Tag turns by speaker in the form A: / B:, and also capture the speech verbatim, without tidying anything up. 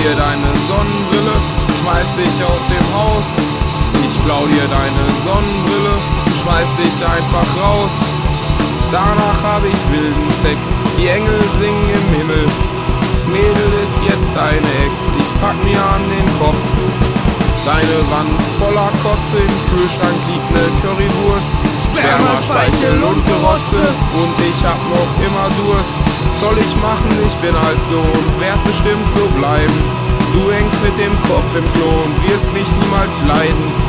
A: dir deine Sonnenbrille, schmeiß dich aus dem Haus. Ich klau dir deine Sonnenbrille und schmeiß dich einfach raus. Danach hab ich wilden Sex, die Engel singen im Himmel. Das Mädel ist jetzt deine Ex, ich pack mir an den Kopf. Deine Wand voller Kotze, im Kühlschrank liegt ne Currywurst. Sperma, Speichel und Gerotze und ich hab noch immer Durst. Soll ich machen, ich bin halt so und werd bestimmt so bleiben. Du hängst mit dem Kopf im Klo und wirst mich niemals leiden.